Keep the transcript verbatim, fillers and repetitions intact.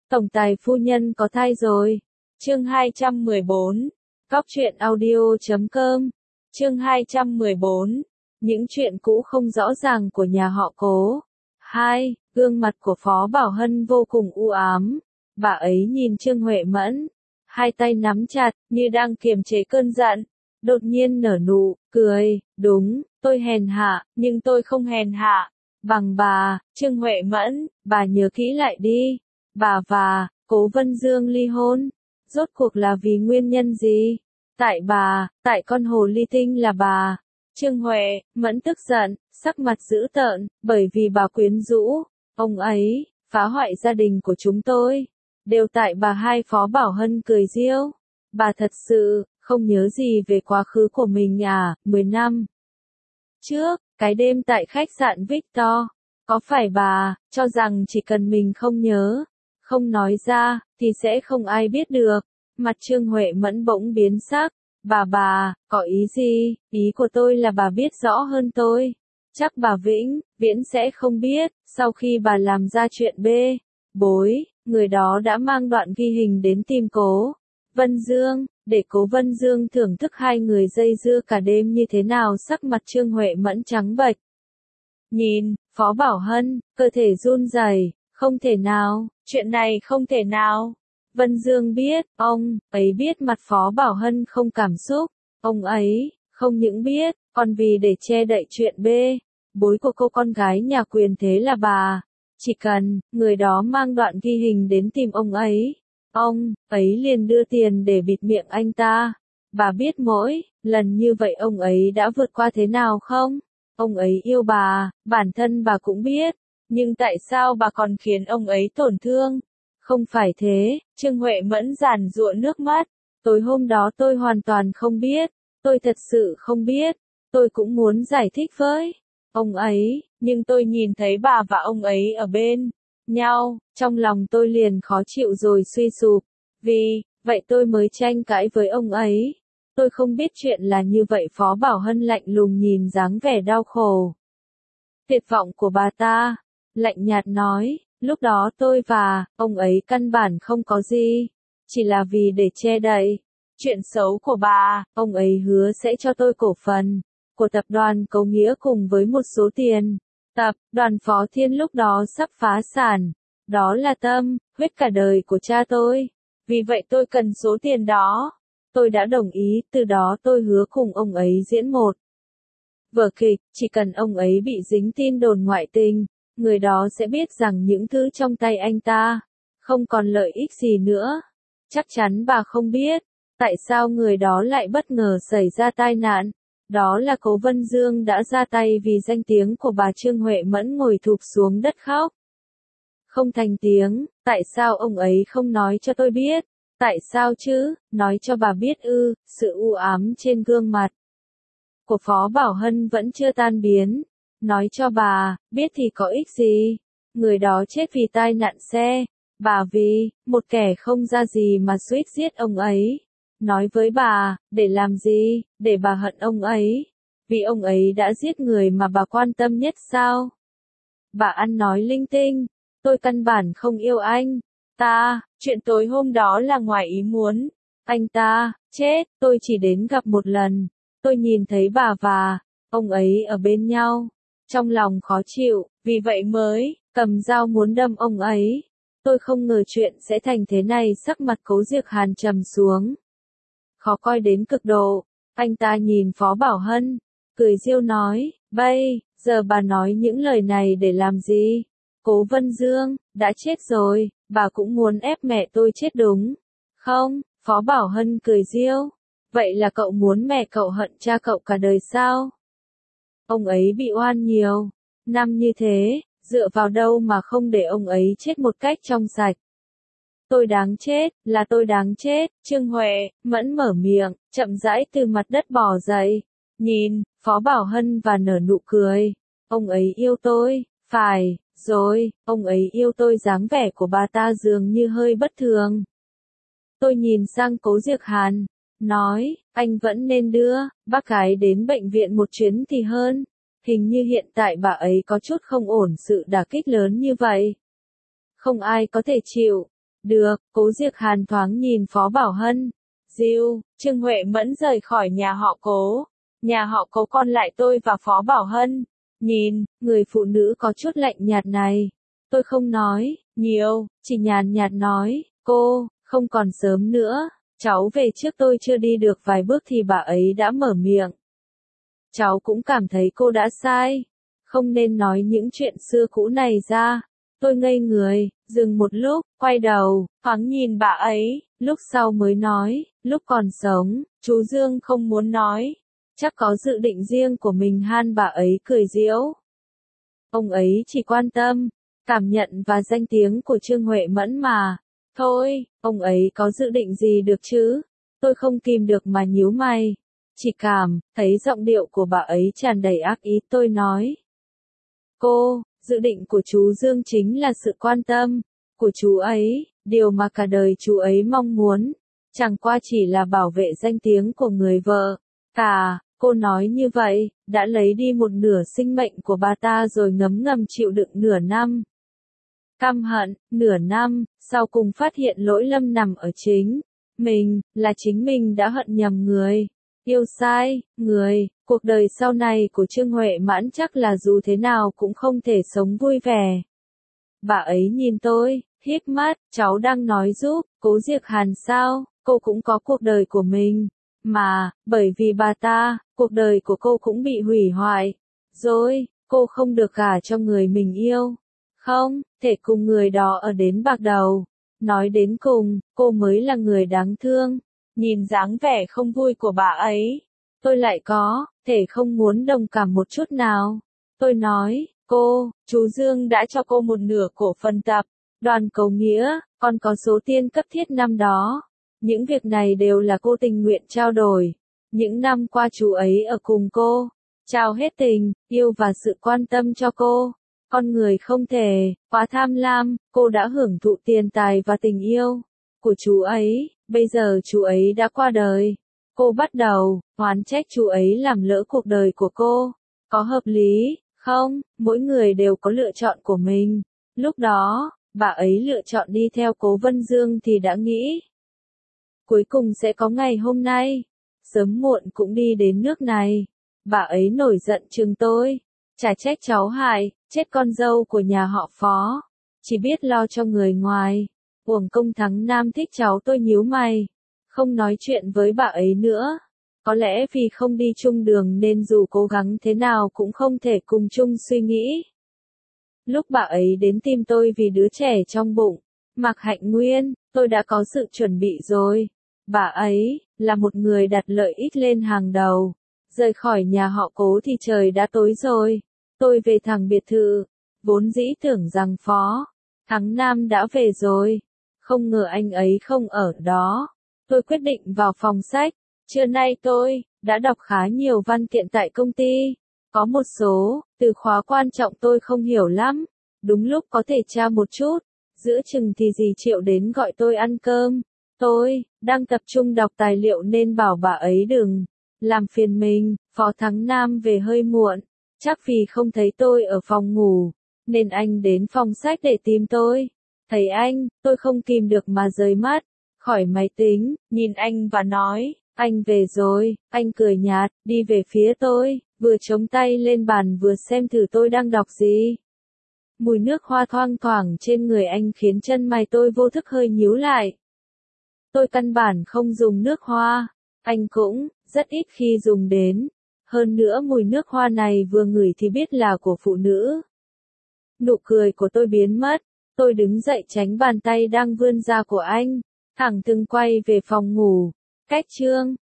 Tổng tài phu nhân có thai rồi. Chương hai trăm mười bốn. Góc truyện audio chấm com. Chương hai trăm mười bốn. Những chuyện cũ không rõ ràng của nhà họ Cố. hai. Gương mặt của Phó Bảo Hân vô cùng u ám. Bà ấy nhìn Trương Huệ Mẫn, hai tay nắm chặt, như đang kiềm chế cơn giận. Đột nhiên nở nụ cười, đúng, tôi hèn hạ, nhưng tôi không hèn hạ bằng bà, Trương Huệ Mẫn, bà nhớ kỹ lại đi. Bà và Cố Vân Dương ly hôn, rốt cuộc là vì nguyên nhân gì? Tại bà, tại con hồ ly tinh là bà. Trương Huệ Mẫn tức giận, sắc mặt dữ tợn, bởi vì bà quyến rũ ông ấy, phá hoại gia đình của chúng tôi. Đều tại bà. Hai. Phó Bảo Hân cười giễu. Bà thật sự không nhớ gì về quá khứ của mình à? Mười năm trước, cái đêm tại khách sạn Victor, có phải bà cho rằng chỉ cần mình không nhớ, không nói ra, thì sẽ không ai biết được? Mặt Trương Huệ Mẫn bỗng biến sắc. Bà bà, có ý gì? Ý của tôi là bà biết rõ hơn tôi. Chắc bà Vĩnh Viễn sẽ không biết, sau khi bà làm ra chuyện bê bối, người đó đã mang đoạn ghi hình đến tìm Cố Vân Dương, để Cố Vân Dương thưởng thức hai người dây dưa cả đêm như thế nào. Sắc mặt Trương Huệ Mẫn trắng bệch. Nhìn Phó Bảo Hân, cơ thể run rẩy. Không thể nào, chuyện này không thể nào. Vân Dương biết, ông ấy biết mặt Phó Bảo Hân không cảm xúc. Ông ấy không những biết, còn vì để che đậy chuyện bê bối của cô con gái nhà quyền thế là bà, chỉ cần người đó mang đoạn ghi hình đến tìm ông ấy, ông ấy liền đưa tiền để bịt miệng anh ta. Bà biết mỗi lần như vậy ông ấy đã vượt qua thế nào không? Ông ấy yêu bà, bản thân bà cũng biết, nhưng tại sao bà còn khiến ông ấy tổn thương? Không phải thế, Trương Huệ Mẫn giàn giụa nước mắt. Tối hôm đó tôi hoàn toàn không biết, tôi thật sự không biết, tôi cũng muốn giải thích với ông ấy, nhưng tôi nhìn thấy bà và ông ấy ở bên nhau, trong lòng tôi liền khó chịu rồi suy sụp, vì vậy tôi mới tranh cãi với ông ấy. Tôi không biết chuyện là như vậy. Phó Bảo Hân lạnh lùng nhìn dáng vẻ đau khổ, tuyệt vọng của bà ta, lạnh nhạt nói, lúc đó tôi và ông ấy căn bản không có gì, chỉ là vì để che đậy chuyện xấu của bà, ông ấy hứa sẽ cho tôi cổ phần của tập đoàn Cấu Nghĩa cùng với một số tiền. Tập đoàn Phó Thiên lúc đó sắp phá sản, đó là tâm huyết cả đời của cha tôi, vì vậy tôi cần số tiền đó. Tôi đã đồng ý, từ đó tôi hứa cùng ông ấy diễn một vở kịch, chỉ cần ông ấy bị dính tin đồn ngoại tình, người đó sẽ biết rằng những thứ trong tay anh ta không còn lợi ích gì nữa. Chắc chắn bà không biết, tại sao người đó lại bất ngờ xảy ra tai nạn. Đó là Cố Vân Dương đã ra tay vì danh tiếng của bà. Trương Huệ Mẫn ngồi thụp xuống đất khóc không thành tiếng. Tại sao ông ấy không nói cho tôi biết? Tại sao chứ? Nói cho bà biết ư? Sự u ám trên gương mặt của Phó Bảo Hân vẫn chưa tan biến. Nói cho bà biết thì có ích gì? Người đó chết vì tai nạn xe. Bà vì một kẻ không ra gì mà suýt giết ông ấy. Nói với bà, để làm gì? Để bà hận ông ấy. Vì ông ấy đã giết người mà bà quan tâm nhất sao? Bà ăn nói linh tinh. Tôi căn bản không yêu anh ta, chuyện tối hôm đó là ngoài ý muốn. Anh ta chết, tôi chỉ đến gặp một lần. Tôi nhìn thấy bà và ông ấy ở bên nhau, trong lòng khó chịu, vì vậy mới cầm dao muốn đâm ông ấy. Tôi không ngờ chuyện sẽ thành thế này. Sắc mặt Cố Diệc Hàn trầm xuống, khó coi đến cực độ. Anh ta nhìn Phó Bảo Hân, cười giễu nói, bây giờ bà nói những lời này để làm gì? Cố Vân Dương đã chết rồi, bà cũng muốn ép mẹ tôi chết đúng không? Phó Bảo Hân cười giễu. Vậy là cậu muốn mẹ cậu hận cha cậu cả đời sao? Ông ấy bị oan nhiều năm như thế, dựa vào đâu mà không để ông ấy chết một cách trong sạch? Tôi đáng chết, là tôi đáng chết. Trương Huệ Mẫn mở miệng, chậm rãi từ mặt đất bò dậy, nhìn Phó Bảo Hân và nở nụ cười. Ông ấy yêu tôi, phải rồi, ông ấy yêu tôi. Dáng vẻ của bà ta dường như hơi bất thường. Tôi nhìn sang Cố Diệc Hàn, nói, anh vẫn nên đưa bác gái đến bệnh viện một chuyến thì hơn. Hình như hiện tại bà ấy có chút không ổn. Sự đả kích lớn như vậy, không ai có thể chịu Được, Cố Diệc Hàn thoáng nhìn Phó Bảo Hân. Diêu, Trương Huệ Mẫn rời khỏi nhà họ Cố. Nhà họ Cố còn lại tôi và Phó Bảo Hân. Nhìn, người phụ nữ có chút lạnh nhạt này. Tôi không nói nhiều, chỉ nhàn nhạt nói, cô, không còn sớm nữa. Cháu về trước, tôi chưa đi được vài bước thì bà ấy đã mở miệng. Cháu cũng cảm thấy cô đã sai. Không nên nói những chuyện xưa cũ này ra. Tôi ngây người, dừng một lúc, quay đầu, thoáng nhìn bà ấy, lúc sau mới nói, lúc còn sống, chú Dương không muốn nói. Chắc có dự định riêng của mình han bà ấy cười giễu. Ông ấy chỉ quan tâm, cảm nhận và danh tiếng của Trương Huệ Mẫn mà. Thôi, ông ấy có dự định gì được chứ? Tôi không kìm được mà nhíu mày. Chỉ cảm, thấy giọng điệu của bà ấy tràn đầy ác ý, tôi nói. Cô, dự định của chú Dương chính là sự quan tâm của chú ấy, điều mà cả đời chú ấy mong muốn. Chẳng qua chỉ là bảo vệ danh tiếng của người vợ. Cả, cô nói như vậy, đã lấy đi một nửa sinh mệnh của bà ta rồi ngấm ngầm chịu đựng nửa năm. Căm hận, nửa năm, sau cùng phát hiện lỗi lầm nằm ở chính mình, là chính mình đã hận nhầm người. Yêu sai, người, cuộc đời sau này của Trương Huệ Mẫn chắc là dù thế nào cũng không thể sống vui vẻ. Bà ấy nhìn tôi, híp mắt, cháu đang nói giúp, Cố Diệc Hàn sao, cô cũng có cuộc đời của mình. Mà, bởi vì bà ta, cuộc đời của cô cũng bị hủy hoại. Rồi, cô không được gả cho người mình yêu. Không, thể cùng người đó ở đến bạc đầu. Nói đến cùng, cô mới là người đáng thương. Nhìn dáng vẻ không vui của bà ấy, tôi lại có thể không muốn đồng cảm một chút nào. Tôi nói, cô, chú Dương đã cho cô một nửa cổ phần tập đoàn Cầu Nghĩa, còn có số tiền cấp thiết năm đó. Những việc này đều là cô tình nguyện trao đổi. Những năm qua chú ấy ở cùng cô, trao hết tình, yêu và sự quan tâm cho cô. Con người không thể quá tham lam, cô đã hưởng thụ tiền tài và tình yêu của chú ấy. Bây giờ chú ấy đã qua đời. Cô bắt đầu oán trách chú ấy làm lỡ cuộc đời của cô. Có hợp lý không? Mỗi người đều có lựa chọn của mình. Lúc đó, bà ấy lựa chọn đi theo Cố Vân Dương thì đã nghĩ cuối cùng sẽ có ngày hôm nay. Sớm muộn cũng đi đến nước này. Bà ấy nổi giận chừng tôi. Chả trách cháu hại, chết con dâu của nhà họ Phó. Chỉ biết lo cho người ngoài. Uổng công Thắng Nam thích cháu, tôi nhíu mày. Không nói chuyện với bà ấy nữa. Có lẽ vì không đi chung đường nên dù cố gắng thế nào cũng không thể cùng chung suy nghĩ. Lúc bà ấy đến tìm tôi vì đứa trẻ trong bụng, Mạc Hạnh Nguyên, tôi đã có sự chuẩn bị rồi. Bà ấy là một người đặt lợi ích lên hàng đầu. Rời khỏi nhà họ Cố thì trời đã tối rồi. Tôi về thẳng biệt thự. Vốn dĩ tưởng rằng Phó Thắng Nam đã về rồi. Không ngờ anh ấy không ở đó. Tôi quyết định vào phòng sách. Trưa nay tôi đã đọc khá nhiều văn kiện tại công ty. Có một số từ khóa quan trọng tôi không hiểu lắm. Đúng lúc có thể tra một chút. Giữa chừng thì dì Triệu đến gọi tôi ăn cơm. Tôi đang tập trung đọc tài liệu nên bảo bà ấy đừng làm phiền mình. Phó Thắng Nam về hơi muộn. Chắc vì không thấy tôi ở phòng ngủ, nên anh đến phòng sách để tìm tôi. Thấy anh, tôi không kìm được mà rời mắt khỏi máy tính, nhìn anh và nói, anh về rồi. Anh cười nhạt, đi về phía tôi, vừa chống tay lên bàn vừa xem thử tôi đang đọc gì. Mùi nước hoa thoang thoảng trên người anh khiến chân mày tôi vô thức hơi nhíu lại. Tôi căn bản không dùng nước hoa, anh cũng rất ít khi dùng đến. Hơn nữa mùi nước hoa này vừa ngửi thì biết là của phụ nữ. Nụ cười của tôi biến mất, tôi đứng dậy tránh bàn tay đang vươn ra của anh, thẳng thừng quay về phòng ngủ. Cách Trương